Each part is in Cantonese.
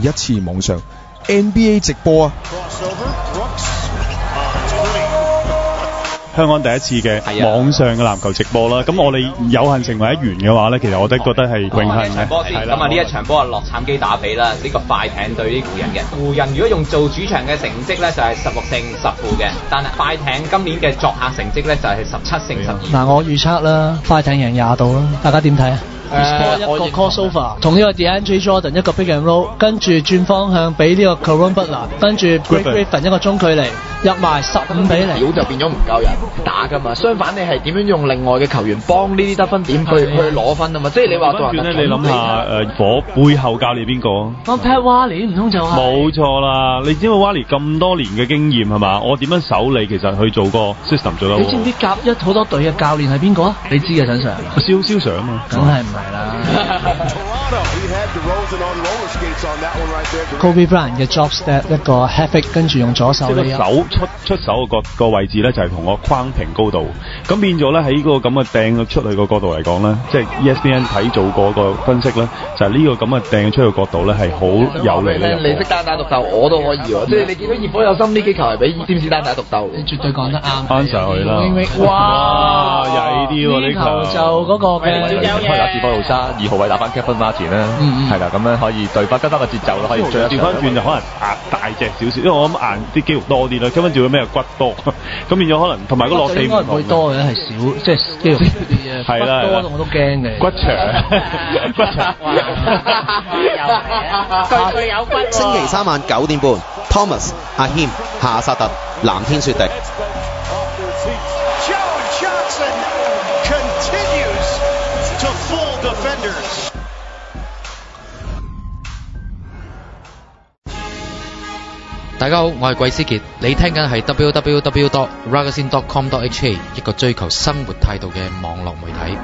一次網上 NBA 直播啊！ 香港第一次嘅網上嘅籃球直播啦，咁我哋有幸成為一員嘅話咧，其實我都覺得係榮幸嘅。 咁啊，呢一場波啊，洛杉磯打比啦，呢個快艇對啲湖人嘅。湖人如果用做主場嘅成績咧，就係16勝10負嘅，但係快艇今年嘅作客成績咧就係17勝12。 嗱，我預測啦，快艇贏20度啦，大家點睇啊？一個 crossover 同呢個 DeAndre Jordan 一個 pick and roll， 跟住轉方向俾呢個 Caron Butler， 跟住 Blake Griffin 一個中距離入埋15比0， 表就變咗唔夠人打㗎嘛。相反，你係點樣用另外嘅球員幫呢啲得分點去攞分啊嘛？即係你話做人， 你諗下火背後教練邊個？ 咁 Pat Riley 唔通就係？ 冇錯啦，你知道 Riley 咁多年嘅經驗係嘛？我點樣守你其實去做個 system 做得好。 你知唔知甲一好多隊嘅教練係邊個啊？你知嘅，陳 Sir。 蕭 Sir 啊嘛。 梗係唔係啦。Kobe Bryant 嘅 drop step 一個 havoc， 跟住用左手呢手出手嘅個位置咧，就係同我框平高度，咁變咗咧喺個咁嘅掟出去個角度嚟講咧，即係 ESPN 睇做過個分析咧，就係呢個咁嘅掟出去角度咧係好有利嘅。 你識單打獨鬥，我都可以喎。即係你見到熱火有心呢幾球係俾詹士單打獨鬥， 你絕對講得啱。 翻上去啦！ 哇， 曳啲喎呢球就嗰個嘅開打士波路沙2號位打翻 Kevin Martin 啦，係啦，咁樣可以對翻跟翻個節奏咯，可以調翻轉就可能壓大隻少少，因為我諗硬啲肌肉多啲啦，跟翻轉咩骨多，咁變咗可能同埋個落地唔同。 應該唔會多嘅，係少，即係肌肉少啲嘅。 係啦， 多我都驚嘅。 骨長，骨長。 佢有骨。星期三晚9點半 ，Thomas、阿謙、夏薩特、藍天雪地。 大家好，我係桂思傑，你聽緊係 www.ragazine.com.hk 一個追求生活態度嘅網絡媒體。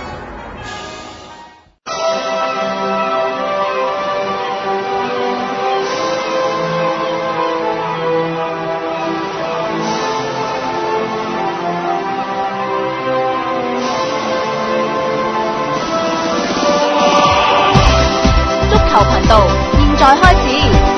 足球頻道，現在開始。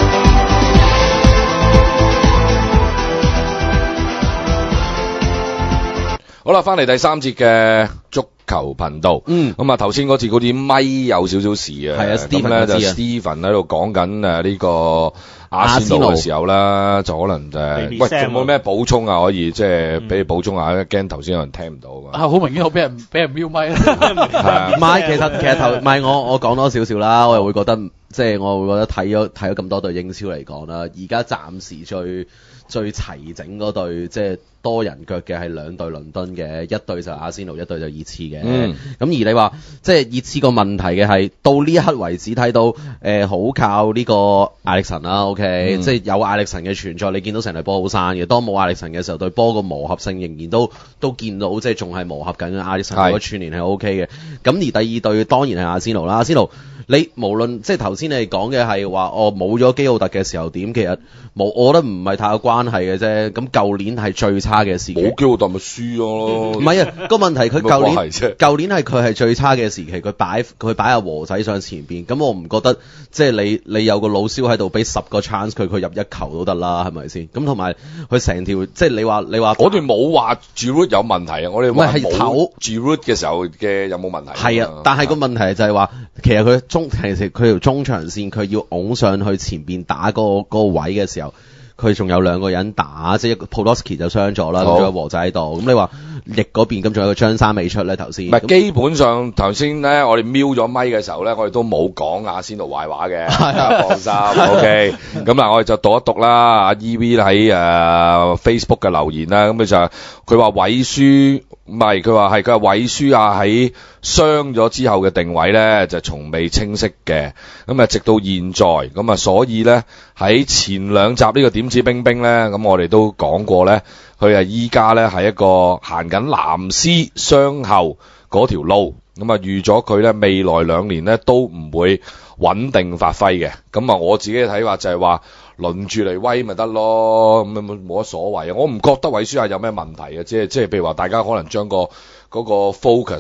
好啦，翻嚟第三節嘅足球頻道。咁啊，頭先嗰次嗰啲咪有少少事啊。 係啊，Steven 咧就 Steven 喺度講緊呢個阿仙奴嘅時候啦，就可能喂，仲冇咩補充啊？可以即係俾你補充下，驚頭先有人聽唔到啊。 好明顯我俾人瞄咪啦。 唔係，其實頭唔係我講多少少啦，我又會覺得即係我會覺得睇咗咁多隊英超嚟講啦，而家暫時最齊整嗰隊即係多人腳嘅係兩隊倫敦嘅，一隊就阿仙奴，一隊就熱刺嘅。咁而你話即係熱刺個問題嘅係到呢一刻為止睇到好靠呢個艾力神啦，OK，即係有艾力神嘅存在，你見到成隊波好生嘅。當冇艾力神嘅時候，隊波個磨合性仍然都見到，即係仲係磨合緊。艾力神嗰個串聯係 OK 嘅。咁而第二隊當然係阿仙奴啦，阿仙奴。你無論即係頭先你講嘅係話冇咗基奧特嘅時候點，其實我覺得唔係太有關係嘅啫。咁舊年係最差嘅時期， 冇基奧特咪輸咯。 唔係啊，個問題佢舊年係佢係最差嘅時期，佢擺阿和仔上前邊。咁我唔覺得即係你有個老蕭喺度俾10個 chance 佢入一球都得啦，係咪先？咁同埋佢成條即係你話我哋冇話 Giroud 有問題啊，我哋話冇 Giroud 嘅時候嘅有冇問題？ 係啊，但係個問題就係話其實佢其實佢條中場線佢要拱上去前邊打嗰個位嘅時候，佢仲有兩個人打，即係一個 Podolski 就傷咗啦，咁仲有和仔喺度。咁你話翼嗰邊咁仲有個張生未出咧？頭先唔係基本上頭先咧，我哋瞄咗咪嘅時候咧，我哋都冇講阿仙奴壞話嘅，放心。OK，咁嗱，我哋就讀一讀啦。阿 EV 喺Facebook 嘅留言啦，咁佢就佢話韋舒唔係，佢話韋舒亞喺傷咗之後嘅定位咧，就從未清晰嘅。咁啊，直到現在咁啊，所以咧喺前兩集呢個點指兵兵咧，咁我哋都講過咧，佢係依家咧係一個行緊藍絲傷後嗰條路，咁啊預咗佢咧未來2年咧都唔會穩定發揮嘅。咁啊，我自己嘅睇法就係話輪住嚟威咪得咯，咁冇乜所謂啊。我唔覺得韋舒亞有咩問題嘅，即係譬如話大家可能將嗰個 focus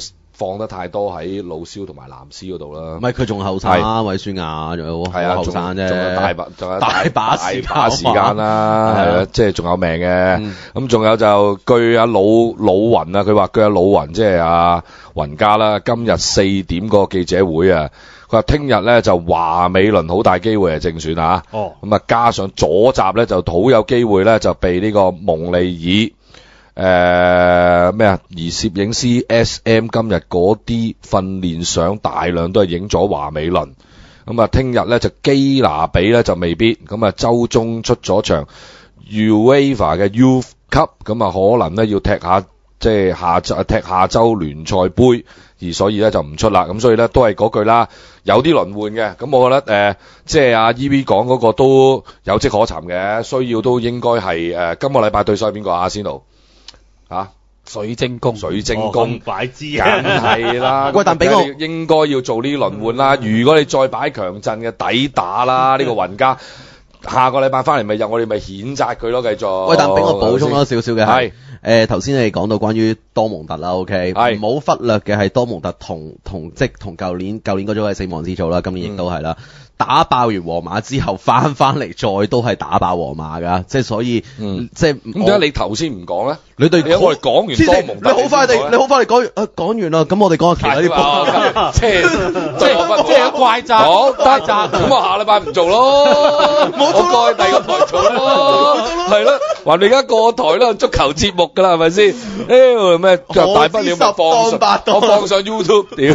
放得太多喺老蕭同埋藍絲嗰度啦。 唔係佢仲後生啊，韋舒雅仲有好後生啫， 仲有大把時間啦，係啊，即係仲有命嘅。咁仲有就據阿老雲啊，佢話據阿老雲即係阿雲家啦，今日4點嗰個記者會啊。佢話聽日咧就華美倫好大機會係正選啊，咁啊加上左閘咧就好有機會咧就被呢個蒙利爾而攝影師 SM 今日嗰啲訓練相大量都係影咗華美倫，咁啊聽日咧就基拿比咧就未必，咁啊周中出咗場 UEFA 嘅 Youth Cup， 咁啊可能咧要踢下即係踢下周聯賽杯。而所以咧就唔出啦，咁所以咧都係嗰句啦，有啲輪換嘅，咁我覺得即係阿 EV 講嗰個都有跡可尋嘅，需要都應該係今個禮拜對手係邊個？阿仙奴水晶宮擺知梗係啦。喂，但俾我應該要做呢啲輪換啦。如果你再擺強陣嘅抵打啦，呢個雲加下個禮拜翻嚟咪我哋咪譴責佢咯，繼續。 喂，但俾我補充多少少嘅係。頭先你講到關於多蒙特啦 ，OK， 唔好忽略嘅係多蒙特同舊年嗰組係死亡之組啦，今年亦都係啦。打爆完皇馬之後翻嚟再都係打爆皇馬㗎，即係所以即係咁點解你頭先唔講咧？ 你對我哋講完多蒙特， 你好快地講完啦，咁我哋講其他啲波， 即係怪責， 好得咁我下禮拜唔做咯，我改第二個台做咯，係咯，話你而家個台啦，足球節目㗎啦，係咪先？咩大不了我放上 YouTube 屌！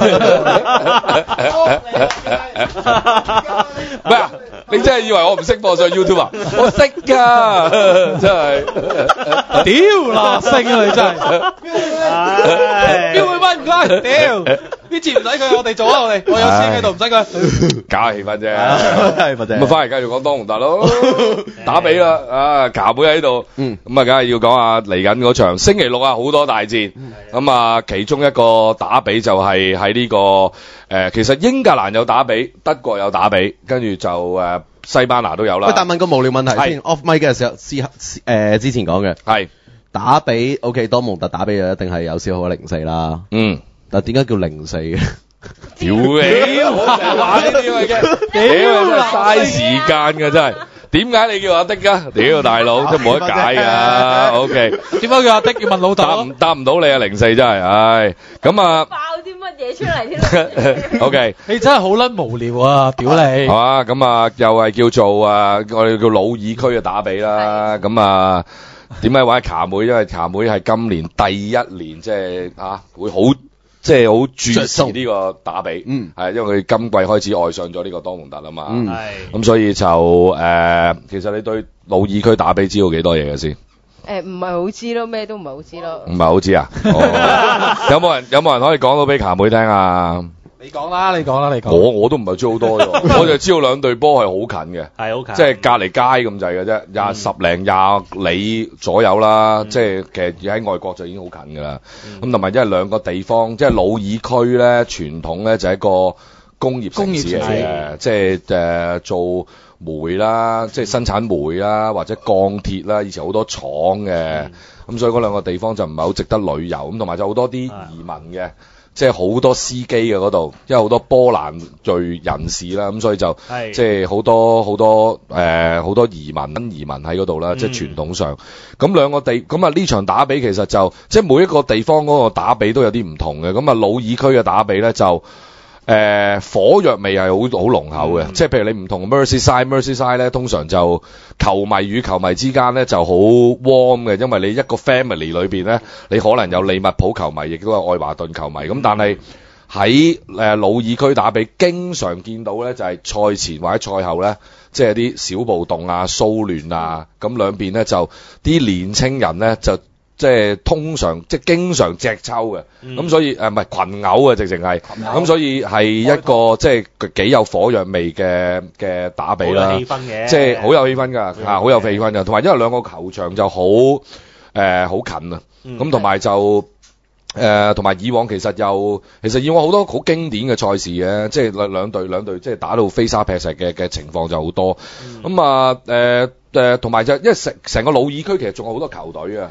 咩啊？你真係以為我唔識放上 YouTube 啊？我識㗎，真係。 屌啦，星啊你真係。標會班唔該，屌呢次唔使佢，我哋做啊我哋，我有師喺度唔使佢。 搞氣氛啫，咁啊翻嚟繼續講多蒙特咯，打比啦，啊卡妹喺度，咁啊梗係要講下嚟緊嗰場星期六啊好多大戰，咁啊其中一個打比就係喺呢個。其實英格蘭有打比，德國有打比，跟住就西班牙都有啦。 喂，但問個無聊問題先 ，off mic 嘅時候之前講嘅係打比 ，OK， 多蒙特打比就一定係有少好0-4啦。但點解叫0-4嘅？ 屌你！我成日話呢啲嘅，屌真係嘥時間㗎真係。點解你叫阿的㗎？屌大佬，真冇得解啊 ！OK， 點解叫阿的？要問老豆。 答唔到你啊！0-4真係，唉，咁啊。 爆啲乜嘢出嚟添 ？OK， 你真係好撚無聊啊！屌你。 係嘛？咁啊，又係叫做我哋叫魯爾區嘅打比啦。咁啊，點解話卡妹？因為卡妹係今年第一年，即係會好。即係好注視呢個打比，係因為佢今季開始愛上咗呢個多蒙特啊嘛，咁所以就其實你對魯爾區打比知道幾多嘢嘅先？ 唔係好知咯，咩都唔係好知咯。 唔係好知啊？有冇人可以講到俾卡妹聽啊？ 你講啦。 我都唔係知好多喎，我就知道兩隊波係好近嘅， 係好近， 即係隔離街咁滯嘅啫，10-20里左右啦。即係其實喺外國就已經好近㗎啦。咁同埋因為兩個地方，即係魯爾區咧，傳統咧就係一個工業城市嚟嘅，即係做煤啦，即係生產煤啦，或者鋼鐵啦，以前好多廠嘅。咁所以嗰兩個地方就唔係好值得旅遊。咁同埋就好多啲移民嘅。即係好多司機嘅嗰度，因為好多波蘭裔人士啦，咁所以就即係好多移民喺嗰度啦，即係傳統上。咁兩個咁啊呢場打比其實就即係每一個地方嗰個打比都有啲唔同嘅。咁啊魯爾區嘅打比咧就火藥味係好濃厚嘅，即係譬如你唔同 Merseyside 咧，通常就球迷與球迷之間咧就好 warm 嘅，因為你一個 family 裏邊咧，你可能有利物浦球迷，亦都有愛華頓球迷，咁但係喺魯爾區打比，經常見到咧就係賽前或者賽後咧，即係啲小暴動啊、騷亂啊，咁兩邊咧就啲年青人咧就。即係通常即係經常隻抽嘅，咁所以唔係群毆啊，直情係，咁所以係一個即係幾有火藥味嘅打比啦，好有氣氛嘅，即係好有氣氛㗎，好有氣氛㗎，同埋因為兩個球場就好近啊，咁同埋就同埋以往其實以往好多好經典嘅賽事嘅，即係兩隊即係打到飛沙劈石嘅情況就好多，咁同埋就因為成個魯爾區其實仲有好多球隊啊，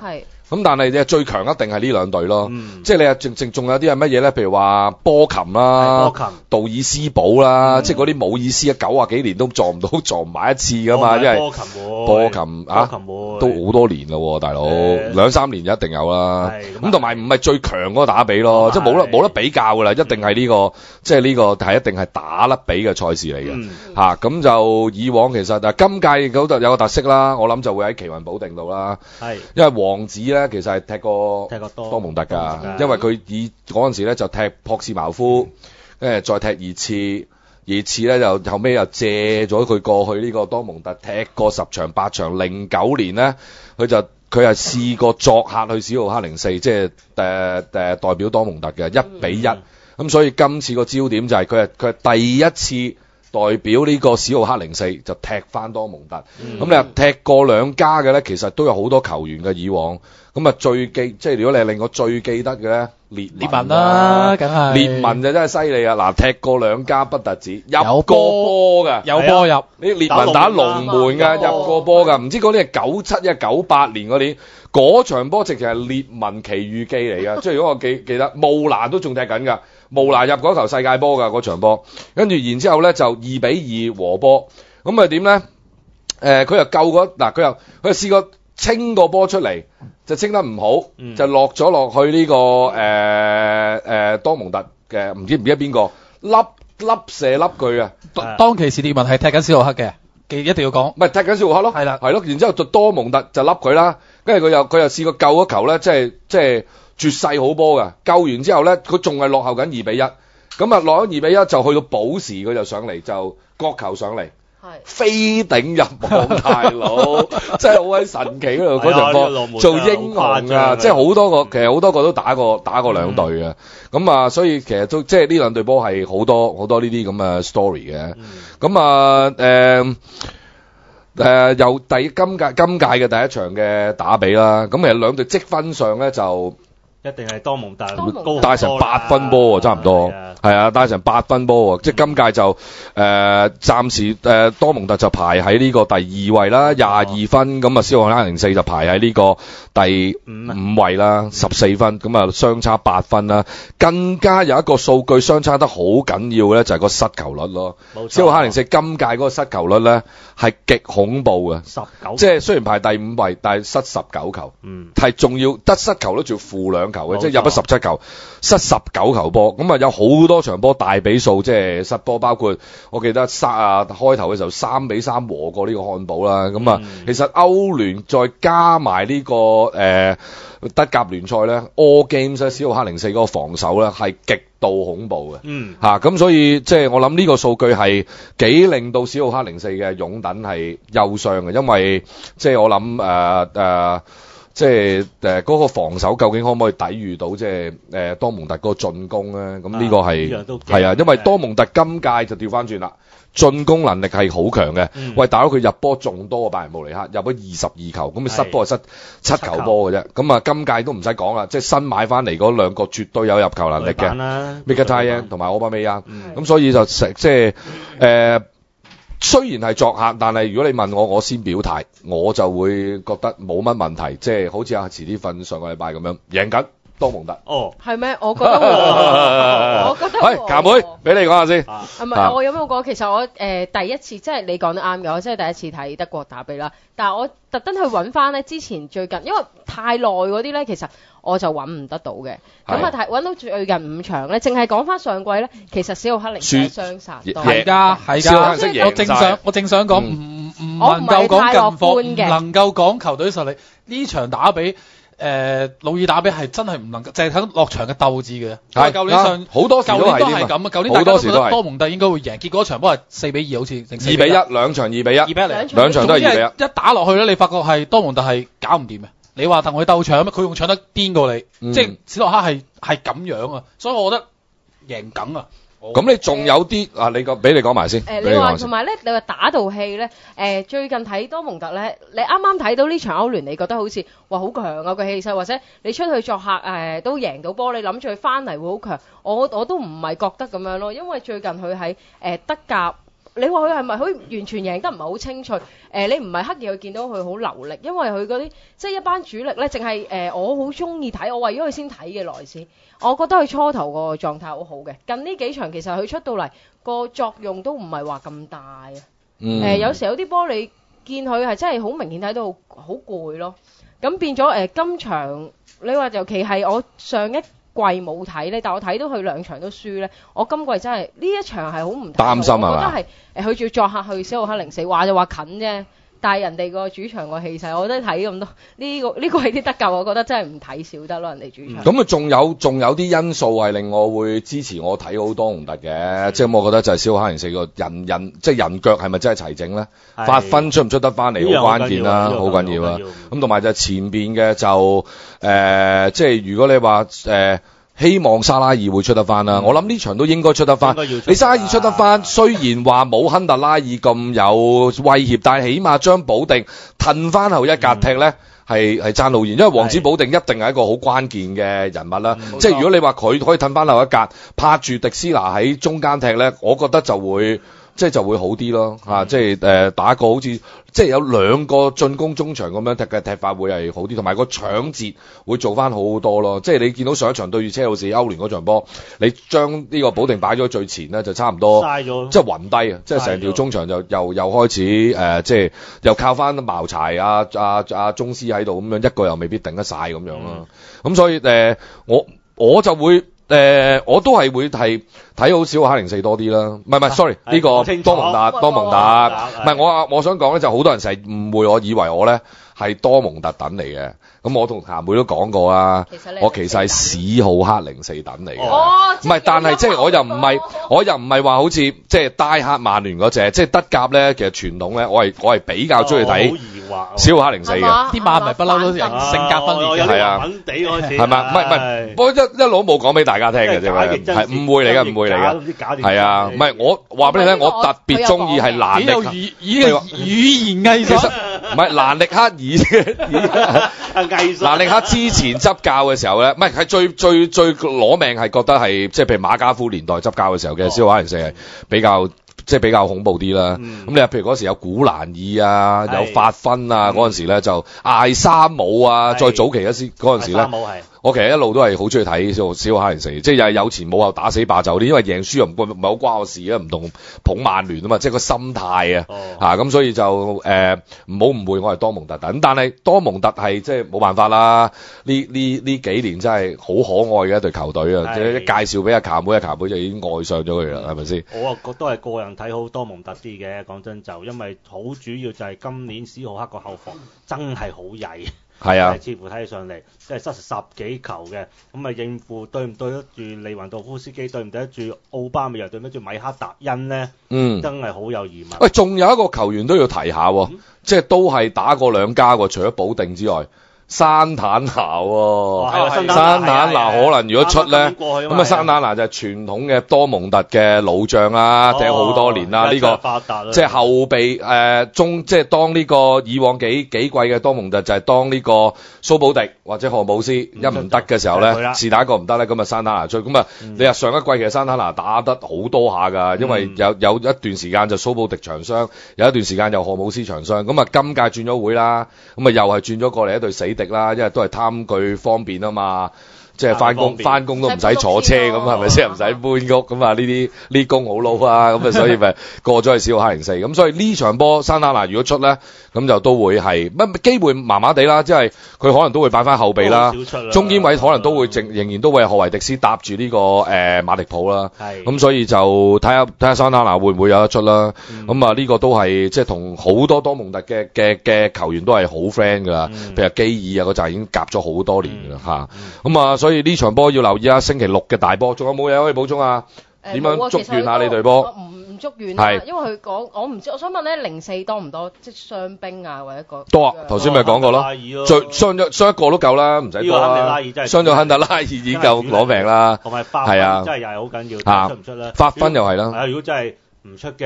咁但係最強一定係呢兩隊咯，即係你係仲有啲係乜嘢咧？譬如話波琴啦、杜爾斯堡啦，即係嗰啲冇意思啊，90幾年都撞唔埋一次噶嘛，因為波琴啊都好多年咯，大佬2-3年一定有啦。咁同埋唔係最強嗰個打比咯，即係冇得比較噶啦，一定係呢個即係呢個係一定係打甩比嘅賽事嚟嘅嚇。咁就以往其實今屆嗰度有個特色啦，我諗就會喺奇雲保定度啦，因為王子咧其實係踢過多蒙特㗎，因為佢嗰陣時咧就踢樸茨茅夫，跟住再踢熱刺咧就後尾又借咗佢過去呢個多蒙特踢過10場8場。09年咧佢係試過作客去史浩克04，即係代表多蒙特嘅1-1。咁所以今次個焦點就係佢係第一次代表呢個史浩克04就踢翻多蒙特。咁你話踢過兩家嘅咧，其實都有好多球員嘅以往。咁啊即係如果你係令我最記得嘅咧，列文啦，梗係列文就真係犀利啊！嗱，踢過兩家不特止，入過波㗎， 有波入。 呢列文打龍門㗎，入過波㗎。唔知嗰啲係97、98年嗰年，嗰場波直情係列文奇遇記嚟㗎。即係如果我記得，慕拿都仲踢緊㗎，慕拿入嗰球世界波㗎嗰場波。跟住然之後咧就2-2和波。咁啊點咧？佢又救佢又試過清個波出嚟。就清得唔好，就落咗落去呢個多蒙特嘅唔記得邊個射佢啊！ 當其時列文係踢緊史浩克嘅，一定要講， 唔係踢緊史浩克咯，係啦，係咯，然之後就多蒙特就笠佢啦，跟住佢又試過救一球咧，即係絕世好波㗎，救完之後咧，佢仲係落後緊2-1，咁啊落咗2-1就去到補時，佢就上嚟就角球上嚟。飛頂入網，大佬真係好鬼神奇嗰度嗰場波，做英雄啊！即係好多個，其實好多個都打過兩隊嘅，咁啊，所以其實都即係呢兩隊波係好多呢啲咁嘅 story 嘅，咁啊又今屆嘅第一場嘅打比啦，咁其實兩隊積分上咧就。 一定係多蒙特帶成8分波喎，差唔多，係啊，帶成8分波喎，即係今屆就暫時多蒙特就排喺呢個第2位啦，22分，咁啊史浩克04就排喺呢個第5位啦，14分，咁啊相差8分啦，更加有一個數據相差得好緊要嘅咧，就係個失球率咯，史浩克04今屆嗰個失球率咧係極恐怖嘅，19，即係雖然排第5位，但係失19球，係仲要得失球率仲要負2球嘅，即係入咗17球，失19球波，咁啊有好多場波大比數，即係失波，包括我記得開頭嘅時候3-3和過呢個漢堡啦，咁啊其實歐聯再加埋呢個德甲聯賽咧 ，All Games 咧，史浩克04嗰個防守咧係極度恐怖嘅，咁所以即係我諗呢個數據係幾令到史浩克04嘅擁躉係憂傷嘅，因為即係我諗即係嗰個防守究竟可唔可以抵禦到即係多蒙特嗰個進攻咧？咁呢個係啊，因為多蒙特今屆就調翻轉啦，進攻能力係好強嘅。喂，大佬佢入波仲多過拜仁慕尼黑，入咗22球，咁佢失波係失7球波嘅啫。咁啊，今屆都唔使講啦，即係新買翻嚟嗰兩個絕對有入球能力嘅，Mkhitaryan同埋奧巴美揚。咁所以就即係雖然係作客，但係如果你問我先表態，我就會覺得冇乜問題，即係好似遲啲瞓上個禮拜咁樣贏緊多蒙特。 哦，係咩？我覺得我覺得喂，cad妹，俾你講下先。 唔係，我有冇講？其實我第一次即係你講得啱嘅，我真係第一次睇德國打比啦。但係我特登去揾翻咧，之前最近因為太耐嗰啲咧，其實我就揾唔得到嘅。咁啊揾到最近5場咧，淨係講翻上季咧，其實史浩克04雙殺多。 係㗎，我正想講唔能夠講近況，唔能夠講球隊實力。呢場打比。魯爾打比係真係唔能夠，淨係睇落場嘅鬥志嘅。係舊年上好多時都係咁啊！舊年大家都覺得多蒙特應該會贏，結果場波係4-2，好似 2-1，兩場2-1，兩場都係2-1。 一打落去咧，你發覺係多蒙特係搞唔掂嘅。你話同佢鬥搶咩？佢仲搶得癲過你，即係史浩克係咁樣啊！所以我覺得贏梗啊！ 咁你仲有啲啊？俾你講埋先。 你話同埋咧，你話打道氣咧，最近睇多蒙特咧，你啱啱睇到呢場歐聯，你覺得好似話好強啊個氣勢，或者你出去作客都贏到波，你諗住佢翻嚟會好強，我都唔係覺得咁樣咯，因為最近佢喺德甲你話佢係咪可以完全贏得唔係好清脆？你唔係刻意去見到佢好流力，因為佢嗰啲即係一班主力咧，淨係我好中意睇，我為咗佢先睇嘅萊斯，我覺得佢初頭個狀態好好嘅。近呢幾場其實佢出到嚟個作用都唔係話咁大啊。有時有啲波你見佢係真係好明顯睇到好攰咯。咁變咗今場你話尤其係我上一季冇睇咧，但我睇到佢兩場都輸咧，我今季真係呢一場係好唔擔心係嘛？ 我覺得係佢仲要作客去史浩克04，話就話近啫，但係人哋個主場個氣勢，我覺得睇咁多呢個係啲得救，我覺得真係唔睇少得咯，人哋主場。 咁啊，仲有啲因素係令我會支持我睇好多蒙特嘅，即係我覺得就係史浩克04個人即係人腳係咪真係齊整咧？發分出唔出得翻嚟好關鍵啦，好緊要啦。咁同埋就前邊嘅就即係如果你話希望沙拉爾會出得翻啦，我諗呢場都應該出得翻。你沙拉爾出得翻，雖然話冇亨特拉爾咁有威脅，但係起碼將保定褪翻後一格踢咧，係爭路遠，因為王子保定一定係一個好關鍵嘅人物啦。即係如果你話佢可以褪翻後一格，拍住迪斯拿喺中間踢咧，我覺得就會好啲咯嚇，即係打個好似即係有兩個進攻中場咁樣踢嘅踢法會係好啲，同埋個搶截會做翻好多咯。即係你見到上一場對住車路士歐聯嗰場波，你將呢個保定擺咗最前咧，就差唔多即係暈低啊！即係成條中場就又開始即係又靠翻茅柴宗師喺度咁樣，一個又未必頂得晒咁樣咯。咁所以我就會。我都係會係睇好史浩克04多啲啦，唔係 sorry 呢個多蒙特，唔係我想講咧就好多人成日誤會我以為我咧係多蒙特等嚟嘅，咁我同霞妹都講過啊，我其實係史浩克04等嚟嘅，唔係但係即係我又唔係話好似即係戴克曼聯嗰隻，即係德甲咧其實傳統咧我係比較中意睇史浩克04嘅， 啲馬迷不嬲都人性格分裂嘅， 係啊，係嘛？唔係，我一路冇講俾大家聽嘅啫，係誤會嚟嘅，係啊，唔係我話俾你聽，我特別中意係蘭力， 語言藝術， 唔係蘭力克蘭力克之前執教嘅時候咧，唔係最攞命係覺得係即係譬如馬加夫年代執教嘅時候嘅史浩克04係比較恐怖啲啦。咁你話譬如嗰時有古蘭爾啊，有法芬啊，嗰陣時咧就艾沙姆啊，再早期一啲嗰陣時咧，我其實一路都係好中意睇史浩克04，即係又係有前冇後打死霸就啲，因為贏輸又唔係好關我事啊，唔同捧曼聯啊嘛，即係個心態啊，咁所以就唔好誤會我係多蒙特等，但係多蒙特係即係冇辦法啦，呢幾年真係好可愛嘅一隊球隊啊，即係一介紹俾阿卡妹就已經愛上咗佢啦，係咪先？ 我啊覺得係個人睇好多蒙特啲嘅，講真就因為好主要就係今年史浩克個後防真係好曳。 係啊， 似乎睇起上嚟即係失10幾球嘅，咁啊應付對唔對得住利雲道夫斯基，對唔對得住奧巴美揚，對唔對得住米克達恩呢？真係好有疑問。 喂，仲有一個球員都要提下，即係都係打過2家喎，除咗保定之外。山坦拿山坦拿可能如果出咧，咁啊山坦拿就係傳統嘅多蒙特嘅老將啦，踢好多年啦，呢個即係後備即係當呢個以往幾季嘅多蒙特就係當呢個蘇保迪或者荷姆斯一唔得嘅時候咧，是打一個唔得咧，咁啊山坦拿出，咁啊你話上一季其實山坦拿打得好多下㗎，因為有一段時間就蘇保迪長傷，有一段時間又荷姆斯長傷，咁啊今屆轉咗會啦，咁啊又係轉咗過嚟一隊死敵啦，因為都係貪佢方便啊嘛，即係翻工都唔使坐車咁，係咪先？唔使搬屋咁啊？呢工好撈啊，咁啊所以咪過咗去史浩克04，咁所以呢場波山塔拿如果出咧，咁就都會係乜機會麻麻地啦，即係佢可能都會擺翻後備啦，中堅位可能都會仍然都會係何維迪斯搭住呢個馬迪普啦，咁所以就睇下山塔拿會唔會有得出啦。咁啊呢個都係即係同好多多蒙特嘅球員都係好 friend 噶啦，譬如基爾啊嗰陣已經夾咗好多年噶啦嚇，咁啊所以呢場波要留意啊，星期六嘅大波，仲有冇嘢可以補充啊？點樣祝願下你隊波？ 唔祝願啊，因為佢講我唔知，我想問咧04多唔多？即係傷兵啊，或者個多啊！頭先咪講過咯，傷一個都夠啦，唔使多啦。傷咗亨特拉爾已經夠攞命啦， 同埋發分真係又係好緊要，出唔出咧？ 發分又係啦。 係啊，如果真係唔出嘅。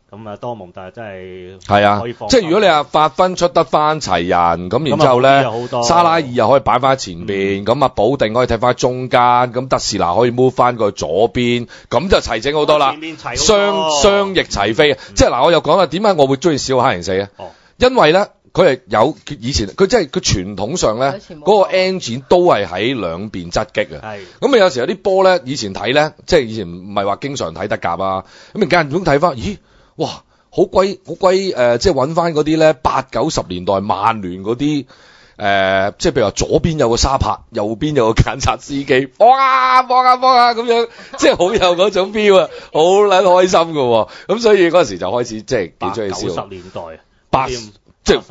咁啊多蒙特真係係啊可以放， 即係如果你話發分出得翻齊人，咁然之後咧，沙拉爾又可以擺翻喺前邊，咁啊保定可以踢翻喺中間，咁德士拿可以 move 翻過去左邊，咁就齊整好多啦，雙翼齊飛。即係嗱，我又講啦，點解我會中意小黑零四咧？因為咧。佢係有以前佢即係佢傳統上咧嗰個 engine 都係喺兩邊側擊啊。咁啊有時有啲波咧，以前睇咧，即係以前唔係話經常睇德甲啊。咁啊間唔中睇翻，咦，哇，好鬼即係揾翻嗰啲咧80-90年代曼聯嗰啲即係譬如話左邊有個沙帕，右邊有個簡察司機，哇，幫下咁樣，即係好有嗰種 feel 啊，好撚開心㗎喎。咁所以嗰陣時就開始即係幾中意笑。 90年代即係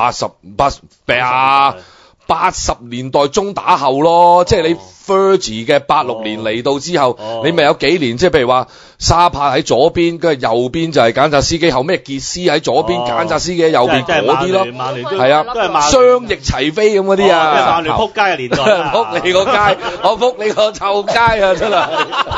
80年代中打後咯，即係你 Fergie 嘅86年嚟到之後，你咪有幾年，即係譬如話沙帕喺左邊，跟住右邊就係簡察司機，後尾傑斯喺左邊，簡察司機喺右邊嗰啲咯，係啊，雙翼齊飛咁嗰啲啊， 曼聯撲街嘅年代， 撲你個街，我撲你個臭街啊，真係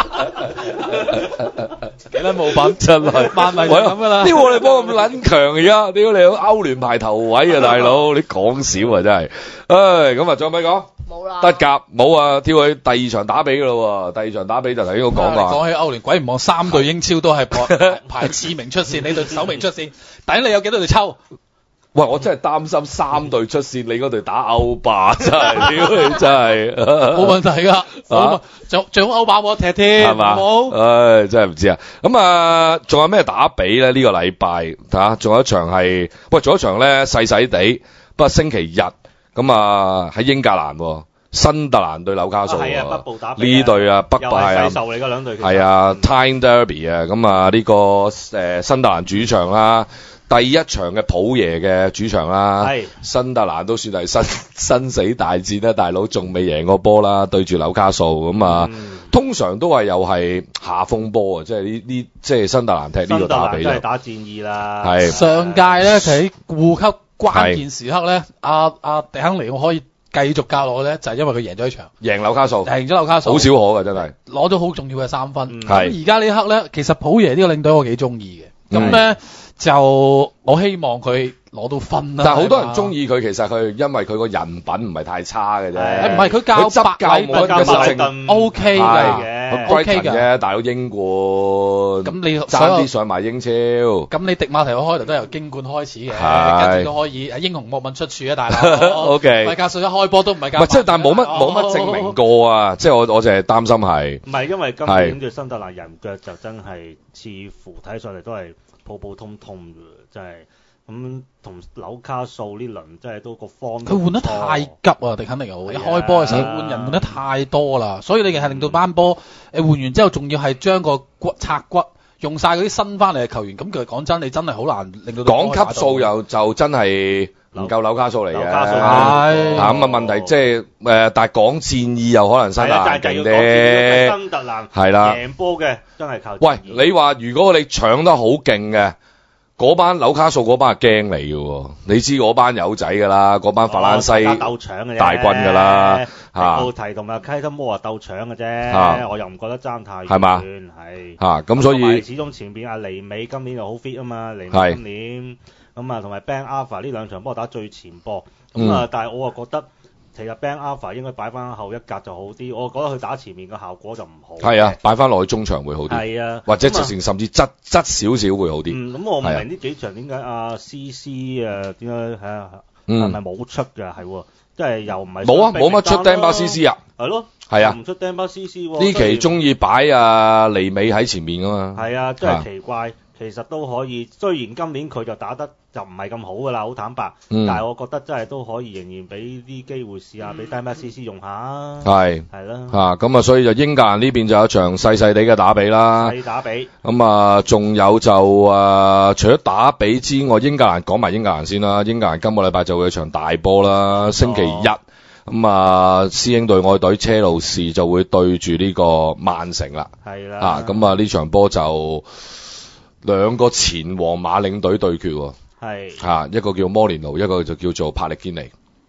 幾撚冇品真係，曼迷就咁噶啦。 屌我哋波咁撚強而家，屌你歐聯排頭位啊，大佬，你講少啊真係，唉，咁啊仲有咩講？ 冇啦， 德甲冇啊，跳去第二場打比噶咯喎，第二場打比就頭先我講話。 講起歐聯，鬼唔望3隊英超都係排次名出線，你隊首名出線，但係你有幾多隊抽？ 喂，我真係擔心3隊出線，你嗰隊打歐霸真係，屌你真係， 冇問題㗎，最好歐霸冇得踢添， 係嘛？唉，真係唔知啊。咁啊，仲有咩打比咧？呢個禮拜嚇，仲有一場係，喂，仲有一場咧細細地，不過星期日。咁啊喺英格蘭，新特蘭對紐卡素係啊，北部打比呢隊啊，北部係啊， 世仇嚟㗎兩隊， 係啊 ，Tyne Derby 啊，咁啊呢個新特蘭主場啦，第一場嘅普爺嘅主場啦，新特蘭都算係生死大戰啦，大佬仲未贏過波啦，對住紐卡素咁啊，通常都係又係下風波啊，即係呢即係新特蘭踢呢個打比真係打戰意啦， 係上屆咧佢喺護級關鍵時刻咧，阿迪亨尼我可以繼續教落去咧，就係因為佢贏咗一場，贏紐卡素，好少可㗎真係， 攞咗好重要嘅3分。 係而家呢刻咧，其實普爺呢個領隊我幾中意嘅，咁咧就我希望佢攞到分啦。 但係好多人中意佢，其實佢因為佢個人品唔係太差嘅啫。 唔係佢教執教冇乜嘅實情 OK 嘅，OK 嘅。 大佬英冠， 咁你爭啲上埋英超。 咁你迪馬提開頭都由京冠開始嘅，跟住都可以英雄莫問出處啊，大佬。OK。米格遜一開波都唔係教。 即係但係冇乜證明過啊！即係我淨係擔心係。 唔係因為今年對新特蘭人腳就真係似乎睇上嚟都係普普通通嘅，真係。咁同紐卡素呢輪真係都個方佢換得太急啊！迪肯尼奧一開波嘅時候換人換得太多啦，所以你係令到班波換完之後，仲要係將個骨拆骨用晒嗰啲新翻嚟嘅球員，咁其實講真，你真係好難令到講級數又就真係唔夠紐卡素嚟嘅，係咁啊問題即係但係講戰意又可能新特蘭勁啲， 新特蘭係啦贏波嘅真係靠。 喂，你話如果你搶得好勁嘅？嗰班紐卡素嗰班係驚你嘅喎，你知嗰班友仔㗎啦，嗰班法蘭西鬥搶嘅大軍㗎啦， 奧提同埋溪特摩啊鬥搶嘅啫，我又唔覺得爭太遠， 係嘛？ 係咁所以始終前邊阿尼美今年就好 fit 啊嘛，尼美今年咁啊同埋 Ben Arfa 呢兩場波打最前波，咁啊但係我啊覺得。其實 Ben Arfa 應該擺翻後一格就好啲，我覺得佢打前面嘅效果就唔好。係啊，擺翻落去中場會好啲。 係啊， 或者直情甚至側少少會好啲。 咁我唔明呢幾場點解阿 CC 點解係咪冇出㗎？係喎，即係又唔係冇啊， 冇乜出 Demba CC 啊。 係咯， 係啊， 唔出 Demba CC 喎。 呢期中意擺阿尼美喺前面㗎嘛。 係啊，真係奇怪。其實都可以，雖然今年佢就打得就唔係咁好㗎啦，好坦白。但係我覺得真係都可以，仍然俾啲機會試下，俾 Demba CC 用下。係啦。 咁啊，所以就英格蘭呢邊就有一場細細地嘅打比啦。 細打比。咁啊，仲有就除咗打比之外，英格蘭講埋英格蘭先啦。英格蘭今個禮拜就會有場大波啦，星期一。咁啊，師兄隊愛隊車路士就會對住呢個曼城啦。係啦。咁啊，呢場波就兩個前皇馬領隊對決喎，係一個叫摩連奴，一個就叫做帕力堅尼。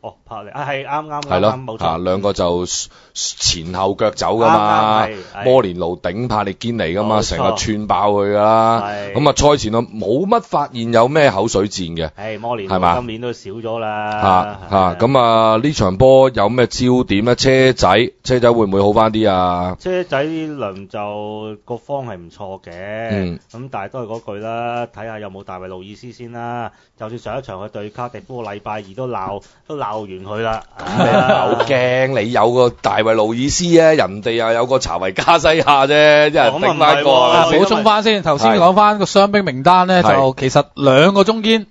柏尼係啱係咯， 冇錯， 兩個就前後腳走噶嘛，摩連奴頂帕利堅尼噶嘛，成日串爆佢噶啦。咁啊，賽前啊冇乜發現有咩口水戰嘅。 摩連奴今年都少咗啦。 咁啊呢場波有咩焦點咧？車仔會唔會好翻啲啊？ 車仔呢輪就個方係唔錯嘅，咁但係都係嗰句啦，睇下有冇大衛路易斯先啦。就算上一場去對卡迪夫，禮拜二都鬧完佢啦。 你好驚，你有個大衛路易斯啊，人哋又有個查維加西亞啫，一人頂翻個。 補充翻先，頭先講翻個傷兵名單咧，就其實兩個中堅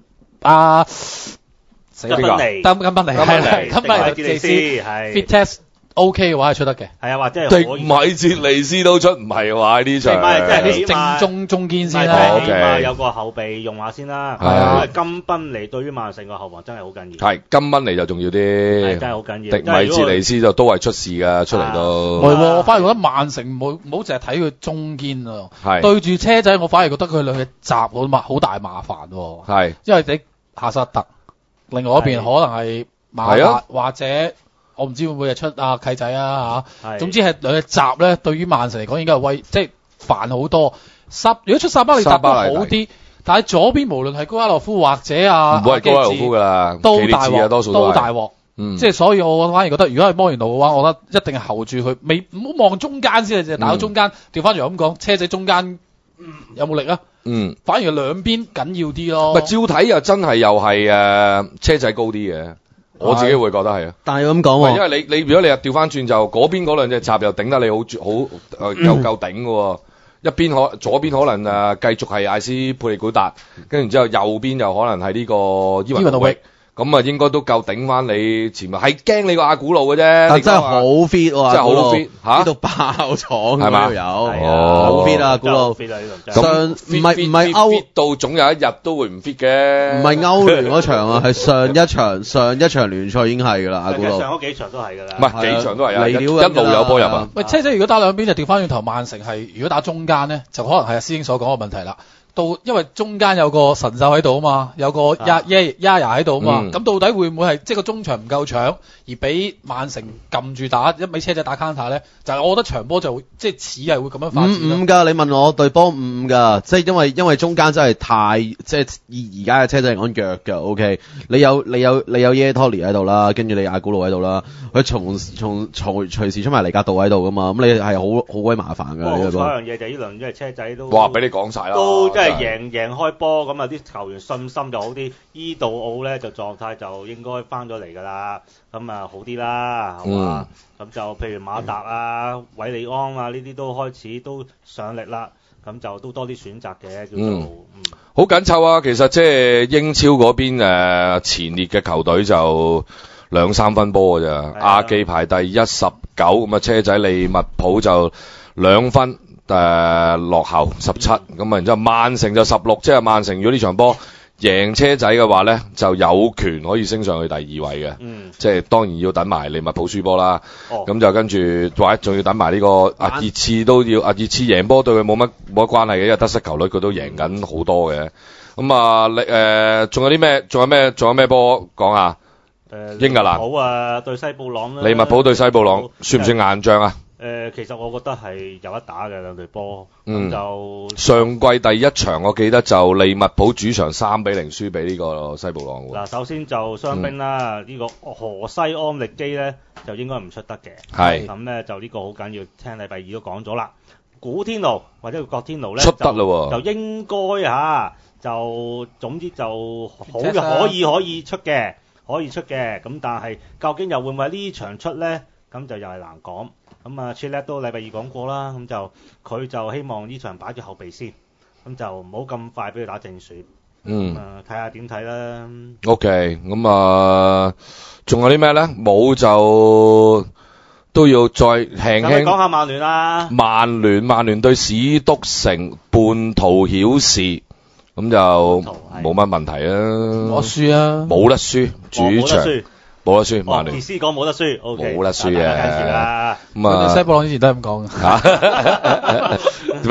金賓尼傑尼斯 fit test OK 嘅話係出得嘅， 係啊，或者係米捷尼斯都出，唔係話呢場， 即係正中堅先啦， 起碼有個後備用下先啦。因為金賓尼對於曼城個後防真係好緊要。 係金賓尼就重要啲， 真係好緊要。 迪米捷尼斯就都係出事㗎，出嚟都。 唔係喎，我反而覺得曼城唔好淨係睇佢中堅啊，對住車仔，我反而覺得佢兩隻閘好大麻煩喎。係，因為你夏薩特，另外一邊可能係馬達或者。我唔知會唔會係出契仔啊嚇，總之係兩隻閘咧，對於曼城嚟講應該係即係煩好多。如果出薩巴利達都好啲，但係左邊無論係高加洛夫或者唔會係高加洛夫㗎啦， 都大鑊， 都大鑊。即係所以我反而覺得，如果係摩連奴嘅話，我覺得一定係候住佢，唔好望中間先，就打到中間。調翻轉咁講，車仔中間有冇力啊？反而兩邊緊要啲咯。 照睇又真係又係車仔高啲嘅。我自己會覺得係啊， 但係咁講喎， 因為你如果你又調翻轉就嗰邊嗰兩隻閘又頂得你好夠頂嘅喎，一邊左邊可能繼續係艾斯佩利古達，跟住之後右邊又可能係呢個伊雲諾域。咁啊，應該都夠頂翻你前面，係驚你個阿古路嘅啫。 但真係好 fit 喎， 真係好 fit 嚇，到爆廠係嘛？ 有，好 fit 啊，古路。上唔係歐到總有一日都會唔 fit 嘅。 唔係歐聯嗰場啊，係上一場聯賽已經係㗎啦，阿古路。 上嗰幾場都係㗎啦。 唔係幾場都係啊，一路有波入啊。 喂，車仔如果打兩邊就調翻轉頭，曼城係如果打中間咧，就可能係阿師兄所講嘅問題啦。因為中間有個神獸喺度啊嘛，有個Yaya喺度啊嘛，咁到底會唔會係即係個中場唔夠搶而俾曼城撳住打一味車仔打 counter 咧？就係我覺得場波就即係似係會咁樣發展。 5-5㗎，你問我對波5-5㗎，即係因為中間真係太即係而家嘅車仔嚟講弱㗎。OK， 你有耶托尼喺度啦，跟住你阿古路喺度啦，佢隨時出埋尼格道喺度㗎嘛，咁你係好鬼麻煩㗎呢個。 嗰樣嘢就呢輪因為車仔都哇俾你講晒啦， 都真係贏開波咁啊！啲球員信心就好啲，伊杜奧咧就狀態就應該翻咗嚟㗎啦，咁啊好啲啦，係嘛？咁就譬如馬達啊、韋利安啊呢啲都開始都上力啦，咁就都多啲選擇嘅叫做好緊湊啊！其實即係英超嗰邊前列嘅球隊就2-3分波㗎咋，亞記排第19，咁啊車仔利物浦就2分。落後17，咁啊，然之後曼城就16，即係曼城如果呢場波贏車仔嘅話咧，就有權可以升上去第2位嘅。即係當然要等埋利物浦輸波啦。咁就跟住或者仲要等埋呢個熱刺都要，熱刺贏波對佢冇乜關係嘅，因為得失球率佢都贏緊好多嘅。咁啊，仲有咩波講下？英格蘭。利物浦對西布朗啦。 利物浦對西布朗算唔算硬仗啊？ 其實我覺得係有得打嘅兩隊波，咁就上季第一場我記得就利物浦主場3-0輸俾呢個西布朗喎。 嗱，首先就傷兵啦，呢個河西安力基咧就應該唔出得嘅， 係咁咧就呢個好緊要，聽禮拜二都講咗啦。古天奴或者郭天奴咧出得咯， 就應該就總之就好嘅，可以出嘅，咁但係究竟又會唔會喺呢場出咧？咁就又係難講。咁啊 Chile 都禮拜二講過啦，咁就佢就希望呢場擺咗後備先，咁就唔好咁快俾佢打正選。睇下點睇啦。 OK，咁啊，仲有啲咩咧？冇就都要再輕輕講下曼聯啦。 曼聯對史篤城半途曉士，咁就冇乜問題啊。 我輸啊， 冇得輸，主場。冇得輸，曼聯。 意思講冇得輸 ，OK。 冇得輸嘅。 咁啊，西布朗以前都係咁講嘅。 點啊？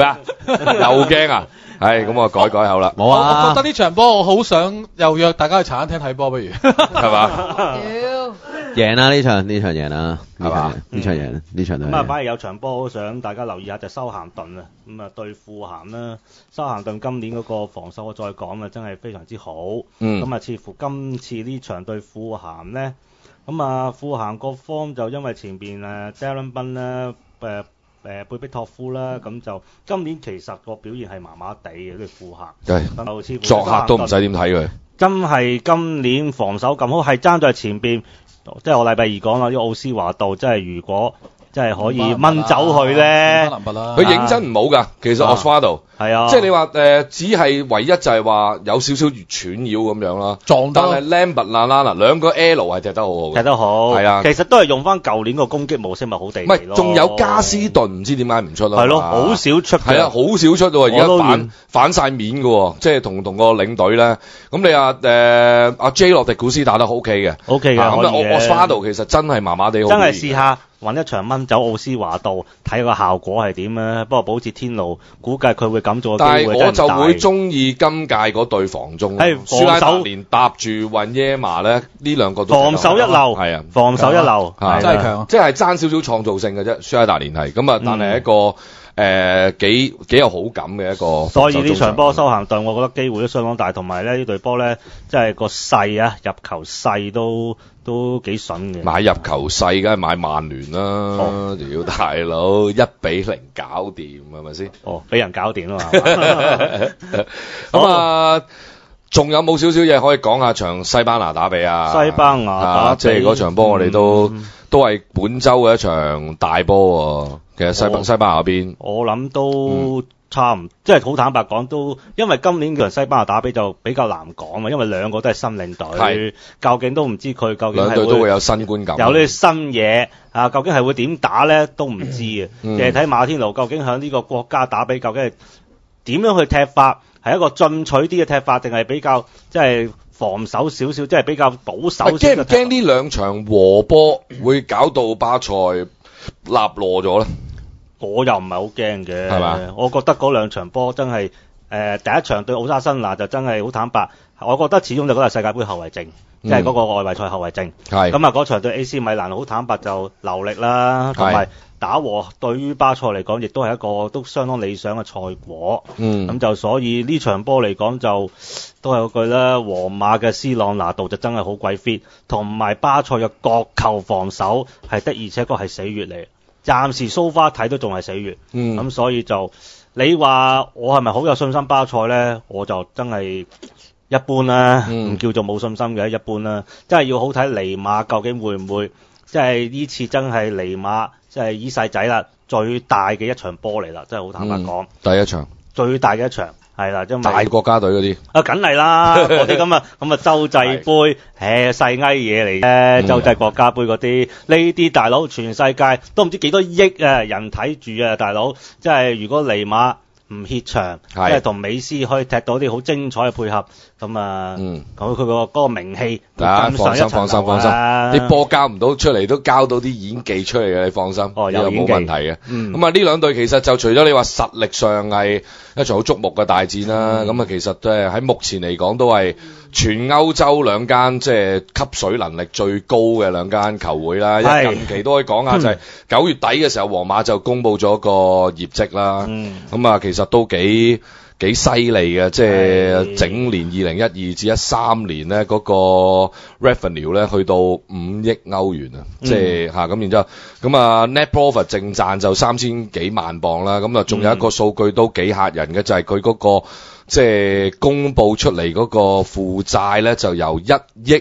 又驚啊！係咁我改口啦。 冇啊！ 我覺得呢場波我好想又約大家去茶餐廳睇波，不如係嘛？ 贏啦呢場贏啦，係嘛？呢場贏，呢場都係。 咁啊，反而有場波好想大家留意下就修咸頓啊，咁啊對富咸啦。修咸頓今年嗰個防守我再講啊，真係非常之好。咁啊，似乎今次呢場對富咸咧，咁啊富咸個方就因為前邊Darren Bun 啦，貝碧托夫啦，咁就今年其實個表現係麻麻地嘅，啲富咸。咁似乎作客都唔使點睇佢。 真係今年防守咁好，係爭在前邊。即係我禮拜二講啦，呢個奧斯華道，即係如果即係可以掹走佢咧， 佢認真唔好㗎。其實 Osvaldo 係啊， 即係你話只係唯一就係話有少少串擾咁樣啦。 撞得。 但係 Lambert 啦兩個 L 係踢得好好。 踢得好。係啊。其實都係用翻舊年個攻擊模式咪好地地咯。 仲有加斯頓唔知點解唔出咯。 係咯，好少出。 係啊，好少出喎。而家反晒面㗎喎，即係同個領隊咧。咁你阿 J 洛迪古斯打得 OK 嘅。 OK 嘅。 咁啊，Osvaldo 其實真係麻麻地好。 真係試下。揾一場掹走奧斯華道，睇個效果係點啊？不過保捷天奴估計佢會咁做嘅機會真係大。但係我就會中意今屆嗰對防中，舒拉特連搭住雲耶馬咧，呢兩個都防守一流，係啊，防守一流， 真係強，即係爭少少創造性嘅啫。舒拉特連係咁啊，但係一個幾有好感嘅一個。 所以呢場波修咸頓，我覺得機會都相當大，同埋咧呢隊波咧，即係個勢啊，入球勢都幾筍嘅。 買入球勢梗係買曼聯啦，屌大佬1-0搞掂係咪先？ 俾人搞掂啊嘛。 咁啊，仲有冇少少嘢可以講下場西班牙打比啊？ 西班牙打比， 即係嗰場波我哋都係本週嘅一場大波喎。其實西班牙嗰邊， 我諗都差唔，即係好坦白講都，因為今年嘅西班牙打比就比較難講啊，因為兩個都係新領隊，究竟都唔知佢究竟兩隊都會有新觀感， 有呢啲新嘢啊，究竟係會點打咧都唔知嘅，淨係睇馬天奴究竟喺呢個國家打比究竟係點樣去踢法，係一個進取啲嘅踢法，定係比較即係防守少少，即係比較保守少少。 驚唔驚呢兩場和波會搞到巴塞立落咗咧？ 我又唔係好驚嘅， 係嘛？ 我覺得嗰兩場波真係第一場對奧沙辛拿就真係好坦白，我覺得始終就嗰個世界盃後遺症，即係嗰個外圍賽後遺症。係咁啊，嗰場對 AC 米蘭好坦白就流力啦，同埋打和對於巴塞嚟講，亦都係一個都相當理想嘅賽果。咁就所以呢場波嚟講就都係嗰句啦，皇馬嘅斯朗拿度就真係好鬼 fit，同埋巴塞嘅角球防守係的而且確係死穴嚟。暫時蘇花睇都仲係死穴，咁所以就你話我係咪好有信心巴塞咧？我就真係一般啦，唔叫做冇信心嘅，一般啦。真係要好睇尼馬究竟會唔會，即係呢次真係尼馬即係依世仔啦，最大嘅一場波嚟啦，真係好坦白講。 第一場最大嘅一場。係啦，因為大國家隊嗰啲梗係啦，嗰啲咁啊洲際杯，細埃嘢嚟嘅，洲際國家杯嗰啲，呢啲大佬全世界都唔知幾多億啊人睇住啊，大佬，即係如果尼馬唔怯場，即係同美斯可以踢到啲好精彩嘅配合，咁啊，咁佢嗰個名氣放心，啲波交唔到出嚟都交到啲演技出嚟嘅，你放心，有冇問題嘅。咁啊，呢兩隊其實就除咗你話實力上係一場好矚目嘅大戰啦，咁啊，其實喺目前嚟講都係全歐洲兩間即係吸水能力最高嘅兩間球會啦。近期都可以講下，就係9月底嘅時候，皇馬就公佈咗個業績啦。咁啊，其實都幾犀利嘅，即係整年2012至13年咧嗰個 revenue 咧去到5億歐元啊，即係嚇咁，然之後咁啊 net profit 淨賺就3000幾萬鎊啦，咁啊仲有一個數據都幾嚇人嘅，就係佢嗰個即係公佈出嚟嗰個負債咧，就由1億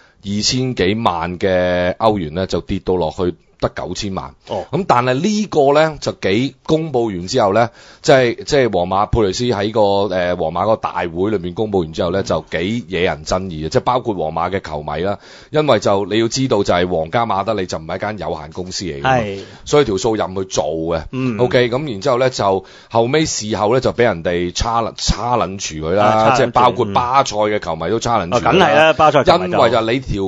2000幾萬嘅歐元咧就跌到落去得9000萬。咁但係呢個咧就幾公佈完之後咧，即係皇馬佩雷斯喺個皇馬個大會裏面公佈完之後咧，就幾惹人爭議嘅，即係包括皇馬嘅球迷啦，因為就你要知道就係皇家馬德里就唔係一間有限公司嚟嘅，所以條數任去做嘅。OK， 咁然之後咧就後尾事後咧就俾人哋叉撚住佢啦，即係包括巴塞嘅球迷都叉撚住。 梗係啦，巴塞因為就你條